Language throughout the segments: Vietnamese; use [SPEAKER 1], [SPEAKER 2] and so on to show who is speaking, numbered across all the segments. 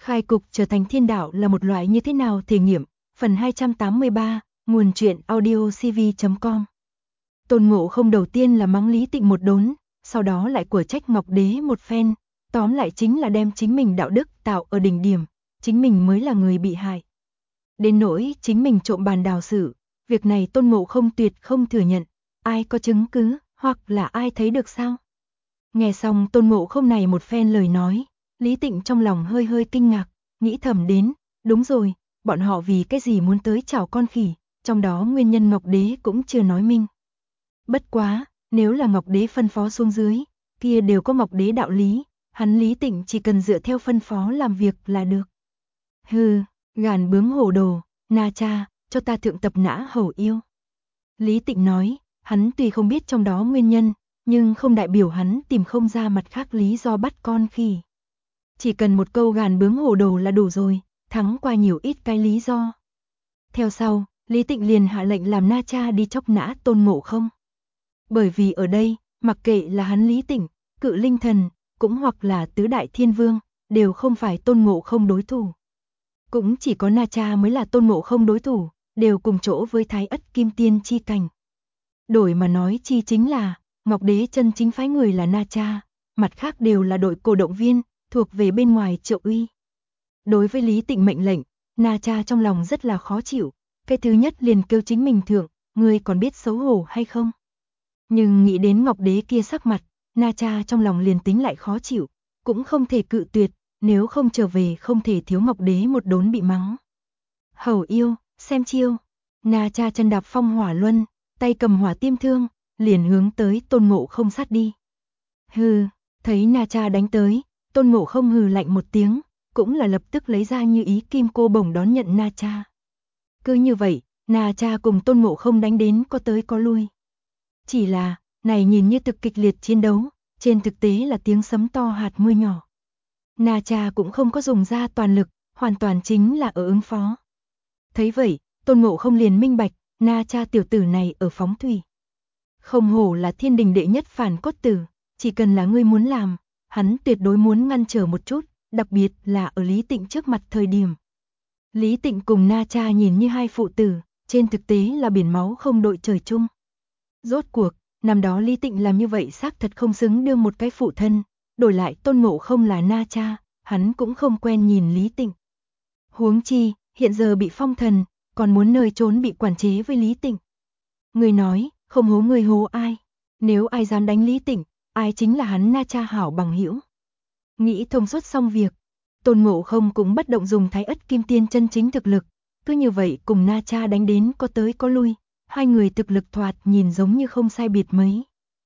[SPEAKER 1] Khai cục trở thành thiên đạo là một loại như thế nào thể nghiệm, phần 283, nguồn truyện audio cv.com. Tôn Ngộ Không đầu tiên là mắng Lý Tịnh một đốn, sau đó lại của trách Ngọc Đế một phen, tóm lại chính là đem chính mình đạo đức tạo ở đỉnh điểm, chính mình mới là người bị hại. Đến nỗi chính mình trộm bàn đào sự, việc này Tôn Ngộ Không tuyệt không thừa nhận, ai có chứng cứ, hoặc là ai thấy được sao? Nghe xong Tôn Ngộ Không này một phen lời nói, Lý Tịnh trong lòng hơi hơi kinh ngạc, nghĩ thầm đến, đúng rồi, bọn họ vì cái gì muốn tới chảo con khỉ, trong đó nguyên nhân Ngọc Đế cũng chưa nói minh. Bất quá, nếu là Ngọc Đế phân phó xuống dưới, kia đều có Ngọc Đế đạo lý, hắn Lý Tịnh chỉ cần dựa theo phân phó làm việc là được. Hừ, gàn bướng hồ đồ, Na Cha, cho ta thượng tập nã hầu yêu. Lý Tịnh nói, hắn tuy không biết trong đó nguyên nhân, nhưng không đại biểu hắn tìm không ra mặt khác lý do bắt con khỉ. Chỉ cần một câu gàn bướng hồ đồ là đủ rồi, thắng qua nhiều ít cái lý do. Theo sau, Lý Tịnh liền hạ lệnh làm Na Cha đi chóc nã Tôn Ngộ Không. Bởi vì ở đây, mặc kệ là hắn Lý Tịnh, Cự Linh Thần, cũng hoặc là Tứ Đại Thiên Vương, đều không phải Tôn Ngộ Không đối thủ. Cũng chỉ có Na Cha mới là Tôn Ngộ Không đối thủ, đều cùng chỗ với Thái Ất Kim Tiên chi cảnh. Đổi mà nói chi chính là, Ngọc Đế chân chính phái người là Na Cha, mặt khác đều là đội cổ động viên, thuộc về bên ngoài Triệu Uy. Đối với Lý Tịnh mệnh lệnh, Na Cha trong lòng rất là khó chịu, cái thứ nhất liền kêu chính mình thượng, ngươi còn biết xấu hổ hay không? Nhưng nghĩ đến Ngọc Đế kia sắc mặt, Na Cha trong lòng liền tính lại khó chịu, cũng không thể cự tuyệt, nếu không trở về không thể thiếu Ngọc Đế một đốn bị mắng. Hầu yêu, xem chiêu. Na Cha chân đạp phong hỏa luân, tay cầm hỏa tiêm thương, liền hướng tới Tôn Ngộ Không sát đi. Hừ, thấy Na Cha đánh tới, Tôn Ngộ Không hừ lạnh một tiếng, cũng là lập tức lấy ra như ý kim cô bổng đón nhận Na Cha. Cứ như vậy, Na Cha cùng Tôn Ngộ Không đánh đến có tới có lui. Chỉ là, này nhìn như thực kịch liệt chiến đấu, trên thực tế là tiếng sấm to hạt mưa nhỏ. Na Cha cũng không có dùng ra toàn lực, hoàn toàn chính là ở ứng phó. Thấy vậy, Tôn Ngộ Không liền minh bạch, Na Cha tiểu tử này ở phóng thủy. Không hổ là thiên đình đệ nhất phản cốt tử, chỉ cần là ngươi muốn làm, hắn tuyệt đối muốn ngăn trở một chút, đặc biệt là ở Lý Tịnh trước mặt thời điểm. Lý Tịnh cùng Na Cha nhìn như hai phụ tử, trên thực tế là biển máu không đội trời chung. Rốt cuộc, năm đó Lý Tịnh làm như vậy xác thật không xứng đương một cái phụ thân, đổi lại Tôn Ngộ Không là Na Cha, hắn cũng không quen nhìn Lý Tịnh. Huống chi, hiện giờ bị phong thần, còn muốn nơi trốn bị quản chế với Lý Tịnh. Người nói, không hố người hố ai, nếu ai dám đánh Lý Tịnh, ai chính là hắn Na Cha hảo bằng hữu. Nghĩ thông suốt xong việc, Tôn Ngộ Không cũng bất động dùng Thái Ất Kim Tiên chân chính thực lực, cứ như vậy cùng Na Cha đánh đến có tới có lui, hai người thực lực thoạt nhìn giống như không sai biệt mấy.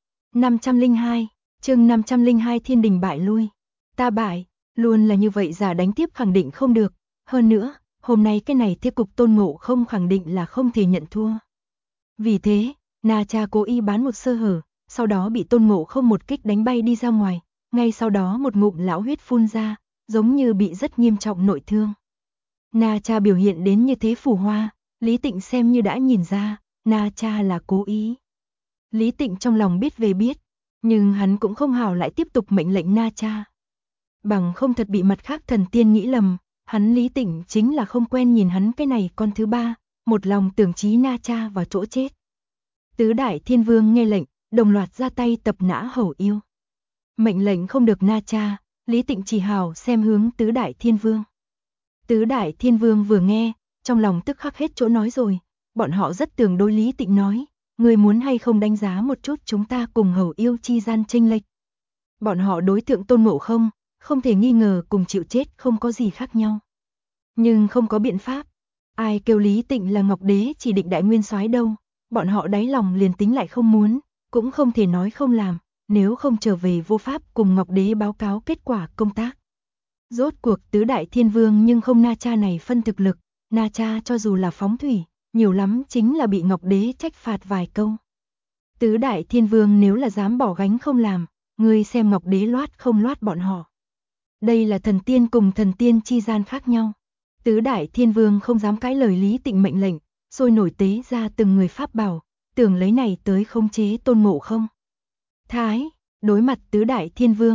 [SPEAKER 1] 502, chương 502 thiên đình bại lui. Ta bại, luôn là như vậy giả đánh tiếp khẳng định không được, hơn nữa, hôm nay cái này thế cục Tôn Ngộ Không khẳng định là không thể nhận thua. Vì thế, Na Cha cố ý bán một sơ hở, sau đó bị Tôn Ngộ Không một kích đánh bay đi ra ngoài, ngay sau đó một ngụm lão huyết phun ra, giống như bị rất nghiêm trọng nội thương. Na Cha biểu hiện đến như thế phù hoa, Lý Tịnh xem như đã nhìn ra, Na Cha là cố ý. Lý Tịnh trong lòng biết về biết, nhưng hắn cũng không hảo lại tiếp tục mệnh lệnh Na Cha. Bằng không thật bị mặt khác thần tiên nghĩ lầm, hắn Lý Tịnh chính là không quen nhìn hắn cái này con thứ ba, một lòng tưởng chí Na Cha vào chỗ chết. Tứ Đại Thiên Vương nghe lệnh, đồng loạt ra tay tập nã hầu yêu. Mệnh lệnh không được Na Cha, Lý Tịnh chỉ hào xem hướng Tứ Đại Thiên Vương. Tứ Đại Thiên Vương vừa nghe, trong lòng tức khắc hết chỗ nói rồi, bọn họ rất tưởng đối Lý Tịnh nói, người muốn hay không đánh giá một chút chúng ta cùng hầu yêu chi gian chênh lệch. Bọn họ đối tượng Tôn Ngộ Không, không thể nghi ngờ cùng chịu chết không có gì khác nhau. Nhưng không có biện pháp, ai kêu Lý Tịnh là Ngọc Đế chỉ định đại nguyên soái đâu, bọn họ đáy lòng liền tính lại không muốn, cũng không thể nói không làm, nếu không trở về vô pháp cùng Ngọc Đế báo cáo kết quả công tác. Rốt cuộc Tứ Đại Thiên Vương nhưng không Na Cha này phân thực lực, Na Cha cho dù là phóng thủy, nhiều lắm chính là bị Ngọc Đế trách phạt vài câu. Tứ Đại Thiên Vương nếu là dám bỏ gánh không làm, ngươi xem Ngọc Đế loát không loát bọn họ. Đây là thần tiên cùng thần tiên chi gian khác nhau. Tứ Đại Thiên Vương không dám cãi lời Lý Tịnh mệnh lệnh, sôi nổi tế ra từng người pháp bảo, tưởng lấy này tới khống chế Tôn Ngộ Không. Thái, đối mặt Tứ Đại Thiên Vương,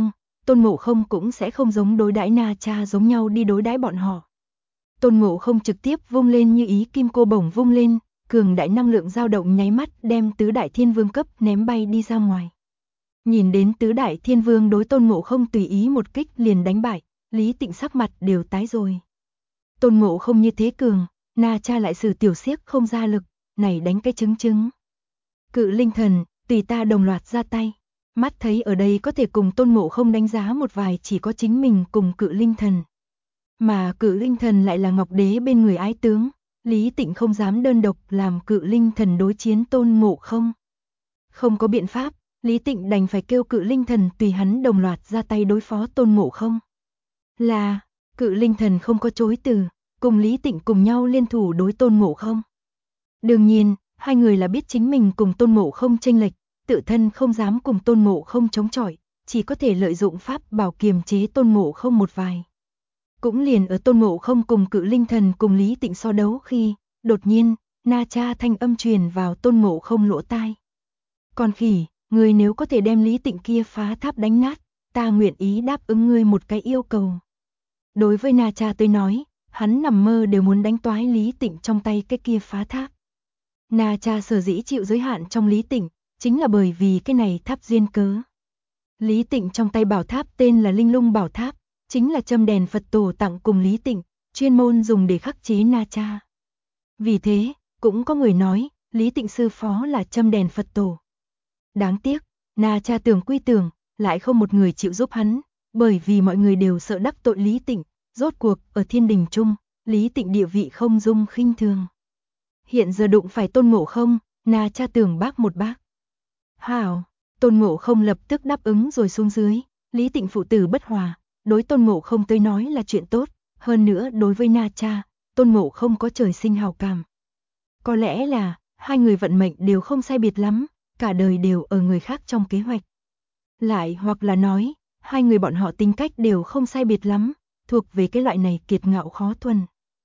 [SPEAKER 1] Tôn Ngộ Không cũng sẽ không giống đối đãi Na Cha giống nhau đi đối đãi bọn họ. Tôn Ngộ Không trực tiếp vung lên như ý kim cô bổng vung lên, cường đại năng lượng dao động nháy mắt đem tứ đại thiên vương cấp ném bay đi ra ngoài. Nhìn đến tứ đại thiên vương đối Tôn Ngộ Không tùy ý một kích liền đánh bại, Lý Tịnh sắc mặt đều tái rồi. Tôn Ngộ Không như thế cường, Na Cha lại sử tiểu xiếc không ra lực, này đánh cái trứng trứng. Cự linh thần, tùy ta đồng loạt ra tay. Mắt thấy ở đây có thể cùng Tôn Ngộ Không đánh giá một vài chỉ có chính mình cùng cự linh thần. Mà cự linh thần lại là Ngọc Đế bên người ái tướng, Lý Tịnh không dám đơn độc làm cự linh thần đối chiến Tôn Ngộ Không. Không có biện pháp, Lý Tịnh đành phải kêu cự linh thần tùy hắn đồng loạt ra tay đối phó Tôn Ngộ Không. Là, cự linh thần không có chối từ, cùng Lý Tịnh cùng nhau liên thủ đối Tôn Ngộ Không. Đương nhiên, hai người là biết chính mình cùng Tôn Ngộ Không chênh lệch, tự thân không dám cùng Tôn Ngộ Không chống chọi, chỉ có thể lợi dụng pháp bảo kiềm chế Tôn Ngộ Không một vài. Cũng liền ở Tôn Ngộ Không cùng cự linh thần cùng Lý Tịnh so đấu khi, đột nhiên, Na Cha thanh âm truyền vào Tôn Ngộ Không lỗ tai. Con khỉ, ngươi nếu có thể đem Lý Tịnh kia phá tháp đánh nát, ta nguyện ý đáp ứng ngươi một cái yêu cầu. Đối với Na Cha tới nói, hắn nằm mơ đều muốn đánh toái Lý Tịnh trong tay cái kia phá tháp. Na Cha sở dĩ chịu giới hạn trong Lý Tịnh, chính là bởi vì cái này tháp duyên cớ. Lý Tịnh trong tay bảo tháp tên là Linh Lung Bảo Tháp, chính là châm đèn Phật tổ tặng cùng Lý Tịnh, chuyên môn dùng để khắc chế Na Cha. Vì thế, cũng có người nói, Lý Tịnh sư phó là châm đèn Phật tổ. Đáng tiếc, Na Cha tưởng quy tưởng, lại không một người chịu giúp hắn, bởi vì mọi người đều sợ đắc tội Lý Tịnh, rốt cuộc ở thiên đình chung, Lý Tịnh địa vị không dung khinh thường. Hiện giờ đụng phải Tôn Ngộ Không, Na Cha tưởng bác một bác. Hảo, Tôn Ngộ Không lập tức đáp ứng rồi xuống dưới, Lý Tịnh phụ tử bất hòa, đối Tôn Ngộ Không tới nói là chuyện tốt, hơn nữa đối với Na Cha, Tôn Ngộ Không có trời sinh hào cảm. Có lẽ là, hai người vận mệnh đều không sai biệt lắm, cả đời đều ở người khác trong kế hoạch. Lại hoặc là nói, hai người bọn họ tính cách đều không sai biệt lắm, thuộc về cái loại này kiệt ngạo khó thuần.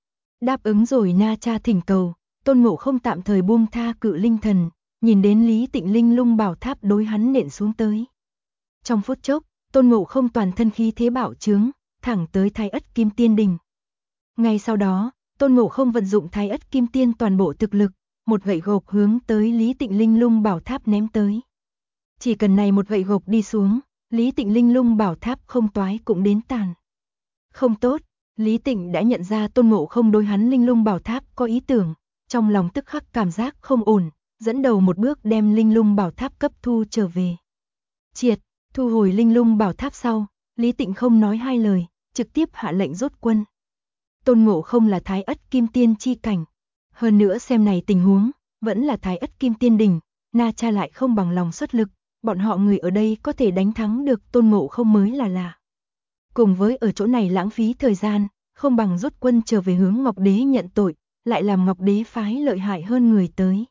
[SPEAKER 1] Đáp ứng rồi Na Cha thỉnh cầu, Tôn Ngộ Không tạm thời buông tha cự linh thần, nhìn đến Lý Tịnh Linh Lung Bảo Tháp đối hắn nện xuống tới. Trong phút chốc, Tôn Ngộ Không toàn thân khí thế bạo trướng, thẳng tới Thái Ất Kim Tiên đỉnh. Ngay sau đó, Tôn Ngộ Không vận dụng Thái Ất Kim Tiên toàn bộ thực lực, một gậy gộc hướng tới Lý Tịnh Linh Lung Bảo Tháp ném tới. Chỉ cần này một gậy gộc đi xuống, Lý Tịnh Linh Lung Bảo Tháp không toái cũng đến tàn. Không tốt, Lý Tịnh đã nhận ra Tôn Ngộ Không đối hắn Linh Lung Bảo Tháp có ý tưởng, trong lòng tức khắc cảm giác không ổn, dẫn đầu một bước đem Linh Lung Bảo Tháp cấp thu trở về. Triệt, thu hồi Linh Lung Bảo Tháp sau, Lý Tịnh không nói hai lời, trực tiếp hạ lệnh rút quân. Tôn Ngộ Không là Thái Ất Kim Tiên chi cảnh, hơn nữa xem này tình huống, vẫn là Thái Ất Kim Tiên đỉnh, Na Cha lại không bằng lòng xuất lực, bọn họ người ở đây có thể đánh thắng được Tôn Ngộ Không mới là lạ. Cùng với ở chỗ này lãng phí thời gian, không bằng rút quân trở về hướng Ngọc Đế nhận tội, lại làm Ngọc Đế phái lợi hại hơn người tới.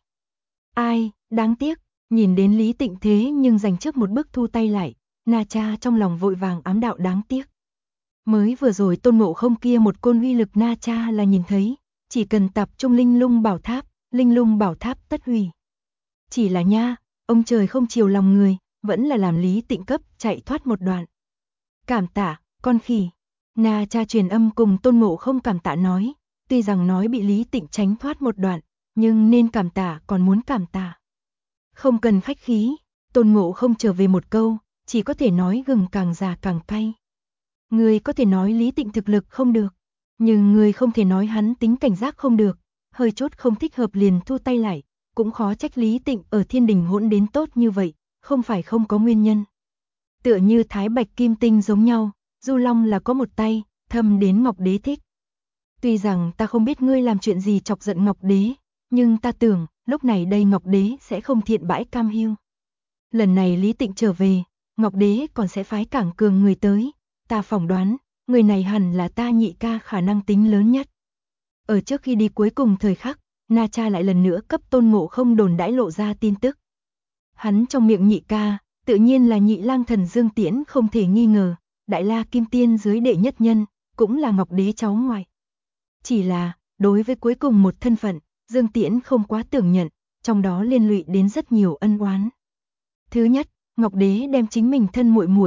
[SPEAKER 1] Ai, đáng tiếc, nhìn đến Lý Tịnh thế nhưng giành trước một bước thu tay lại, Na Cha trong lòng vội vàng ám đạo đáng tiếc. Mới vừa rồi Tôn Ngộ Không kia một côn uy lực Na Cha là nhìn thấy, chỉ cần tập trung Linh Lung Bảo Tháp tất hủy. Chỉ là nha, ông trời không chiều lòng người, vẫn là làm Lý Tịnh cấp chạy thoát một đoạn. Cảm tạ, con khỉ. Na Cha truyền âm cùng Tôn Ngộ Không cảm tạ nói, tuy rằng nói bị Lý Tịnh tránh thoát một đoạn, nhưng nên cảm tạ còn muốn cảm tạ. Không cần khách khí, Tôn Ngộ Không trở về một câu, chỉ có thể nói gừng càng già càng cay. Người có thể nói Lý Tịnh thực lực không được, nhưng người không thể nói hắn tính cảnh giác không được, hơi chút không thích hợp liền thu tay lại, cũng khó trách Lý Tịnh ở thiên đình hỗn đến tốt như vậy, không phải không có nguyên nhân. Tựa như Thái Bạch Kim Tinh giống nhau, Du Long là có một tay, thâm đến Ngọc Đế thích. Tuy rằng ta không biết ngươi làm chuyện gì chọc giận Ngọc Đế, nhưng ta tưởng, lúc này đây Ngọc Đế sẽ không thiện bãi cam hiu. Lần này Lý Tịnh trở về, Ngọc Đế còn sẽ phái cảng cường người tới, ta phỏng đoán, người này hẳn là ta nhị ca khả năng tính lớn nhất. Ở trước khi đi cuối cùng thời khắc, Na Cha lại lần nữa cấp Tôn Ngộ Không đồn đãi lộ ra tin tức. Hắn trong miệng nhị ca, tự nhiên là Nhị Lang Thần Dương Tiễn không thể nghi ngờ, Đại La Kim Tiên dưới đệ nhất nhân, cũng là Ngọc Đế cháu ngoại. Chỉ là, đối với cuối cùng một thân phận, Dương Tiễn không quá tưởng nhận, trong đó liên lụy đến rất nhiều ân oán. Thứ nhất, Ngọc Đế đem chính mình thân muội muội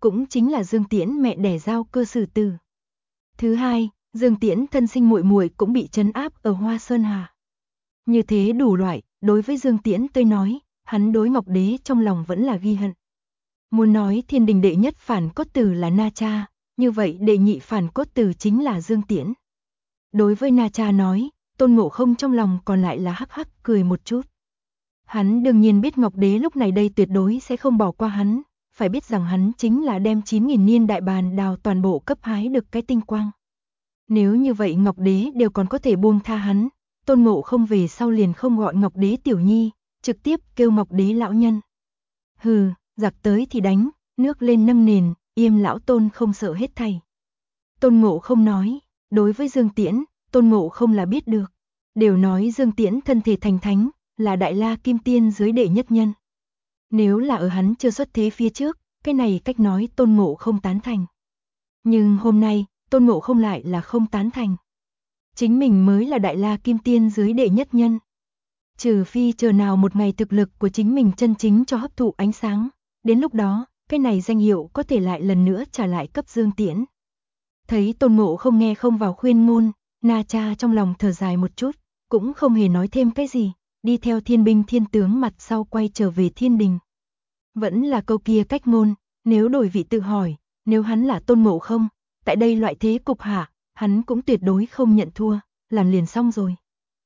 [SPEAKER 1] cũng chính là Dương Tiễn mẹ đẻ Giao Cơ xử tử. Thứ hai, Dương Tiễn thân sinh muội muội cũng bị trấn áp ở Hoa Sơn Hà. Như thế đủ loại, đối với Dương Tiễn tôi nói, hắn đối Ngọc Đế trong lòng vẫn là ghi hận. Muốn nói thiên đình đệ nhất phản cốt tử là Na Cha, như vậy đệ nhị phản cốt tử chính là Dương Tiễn. Đối với Na Cha nói, Tôn Ngộ Không trong lòng còn lại là hắc hắc cười một chút. Hắn đương nhiên biết Ngọc Đế lúc này đây tuyệt đối sẽ không bỏ qua hắn, phải biết rằng hắn chính là đem 9.000 niên đại bàn đào toàn bộ cấp hái được cái tinh quang. Nếu như vậy Ngọc Đế đều còn có thể buông tha hắn, Tôn Ngộ Không về sau liền không gọi Ngọc Đế tiểu nhi, trực tiếp kêu Ngọc Đế lão nhân. Hừ, giặc tới thì đánh, nước lên nâng nền, im lão Tôn không sợ hết thảy. Tôn Ngộ Không nói, đối với Dương Tiễn, Tôn Ngộ Không là biết được. Đều nói Dương Tiễn thân thể thành thánh, là Đại La Kim Tiên dưới đệ nhất nhân. Nếu là ở hắn chưa xuất thế phía trước, cái này cách nói Tôn Ngộ Không tán thành. Nhưng hôm nay, Tôn Ngộ Không lại là không tán thành. Chính mình mới là Đại La Kim Tiên dưới đệ nhất nhân. Trừ phi chờ nào một ngày thực lực của chính mình chân chính cho hấp thụ ánh sáng, đến lúc đó, cái này danh hiệu có thể lại lần nữa trả lại cấp Dương Tiễn. Thấy Tôn Ngộ Không nghe không vào khuyên ngôn, Na Cha trong lòng thở dài một chút, cũng không hề nói thêm cái gì, đi theo thiên binh thiên tướng mặt sau quay trở về thiên đình. Vẫn là câu kia cách ngôn, nếu đổi vị tự hỏi, nếu hắn là Tôn Ngộ Không, tại đây loại thế cục hạ, hắn cũng tuyệt đối không nhận thua, làm liền xong rồi.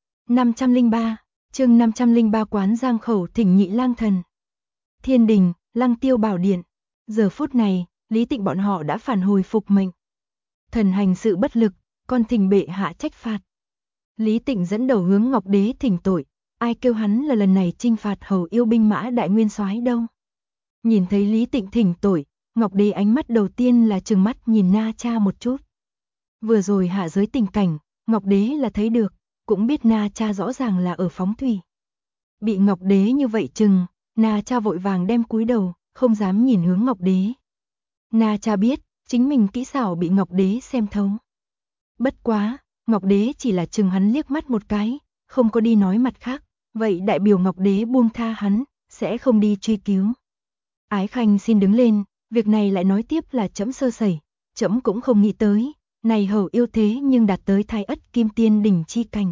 [SPEAKER 1] 503, chương 503 quán giang khẩu thỉnh Nhị Lang Thần. Thiên đình, Lăng Tiêu Bảo Điện. Giờ phút này, Lý Tịnh bọn họ đã phản hồi phục mệnh. Thần hành sự bất lực, con thỉnh bệ hạ trách phạt. Lý Tịnh dẫn đầu hướng Ngọc Đế thỉnh tội, ai kêu hắn là lần này trinh phạt hầu yêu binh mã đại nguyên soái đâu. Nhìn thấy Lý Tịnh thỉnh tội, Ngọc Đế ánh mắt đầu tiên là trừng mắt nhìn Na Cha một chút. Vừa rồi hạ giới tình cảnh, Ngọc Đế là thấy được, cũng biết Na Cha rõ ràng là ở phóng thủy. Bị Ngọc Đế như vậy chừng, Na Cha vội vàng đem cúi đầu, không dám nhìn hướng Ngọc Đế. Na Cha biết, chính mình kỹ xảo bị Ngọc Đế xem thấu. Bất quá, Ngọc Đế chỉ là chừng hắn liếc mắt một cái, không có đi nói mặt khác, vậy đại biểu Ngọc Đế buông tha hắn, sẽ không đi truy cứu. Ái Khanh xin đứng lên, việc này lại nói tiếp là trẫm sơ sẩy, trẫm cũng không nghĩ tới, này hầu yêu thế nhưng đạt tới Thái Ất Kim Tiên đỉnh chi cảnh.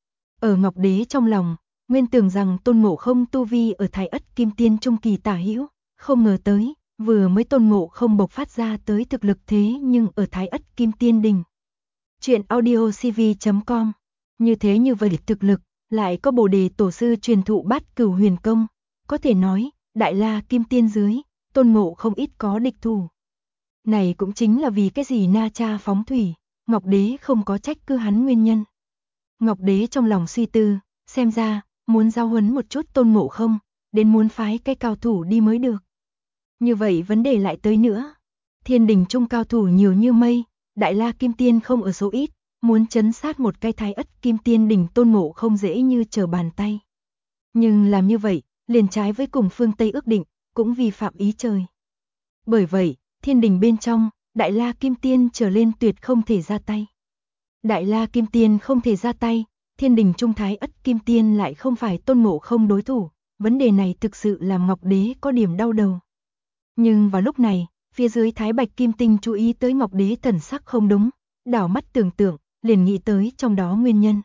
[SPEAKER 1] Ở Ngọc Đế trong lòng, nguyên tưởng rằng Tôn Ngộ Không tu vi ở Thái Ất Kim Tiên trung kỳ tả hữu, không ngờ tới, vừa mới Tôn Ngộ Không bộc phát ra tới thực lực thế nhưng ở Thái Ất Kim Tiên đỉnh. Chuyện audio cv.com. Như thế như vậy thực lực, lại có Bồ Đề tổ sư truyền thụ Bát Cửu Huyền Công, có thể nói, Đại La Kim Tiên dưới, Tôn Ngộ Không ít có địch thủ. Này cũng chính là vì cái gì Na Cha phóng thủy, Ngọc Đế không có trách cứ hắn nguyên nhân. Ngọc Đế trong lòng suy tư, xem ra, muốn giao huấn một chút Tôn Ngộ Không, đến muốn phái cái cao thủ đi mới được. Như vậy vấn đề lại tới nữa. Thiên đình trung cao thủ nhiều như mây, Đại La Kim Tiên không ở số ít, muốn trấn sát một cái Thái Ất Kim Tiên đỉnh Tôn Ngộ Không dễ như trở bàn tay. Nhưng làm như vậy, liền trái với cùng phương Tây ước định, cũng vi phạm ý trời. Bởi vậy, thiên đình bên trong, Đại La Kim Tiên trở lên tuyệt không thể ra tay. Đại La Kim Tiên không thể ra tay, thiên đình trung Thái Ất Kim Tiên lại không phải Tôn Ngộ Không đối thủ, vấn đề này thực sự làm Ngọc Đế có điểm đau đầu. Nhưng vào lúc này, phía dưới Thái Bạch Kim Tinh chú ý tới Ngọc Đế thần sắc không đúng, đảo mắt tưởng tượng, liền nghĩ tới trong đó nguyên nhân.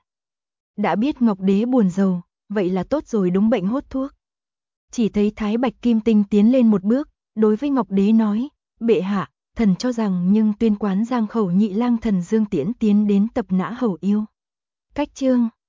[SPEAKER 1] Đã biết Ngọc Đế buồn rầu, vậy là tốt rồi đúng bệnh hốt thuốc. Chỉ thấy Thái Bạch Kim Tinh tiến lên một bước, đối với Ngọc Đế nói, bệ hạ, thần cho rằng nhưng tuyên quán giang khẩu Nhị Lang Thần Dương Tiễn tiến đến tập nã hầu yêu. Cách chương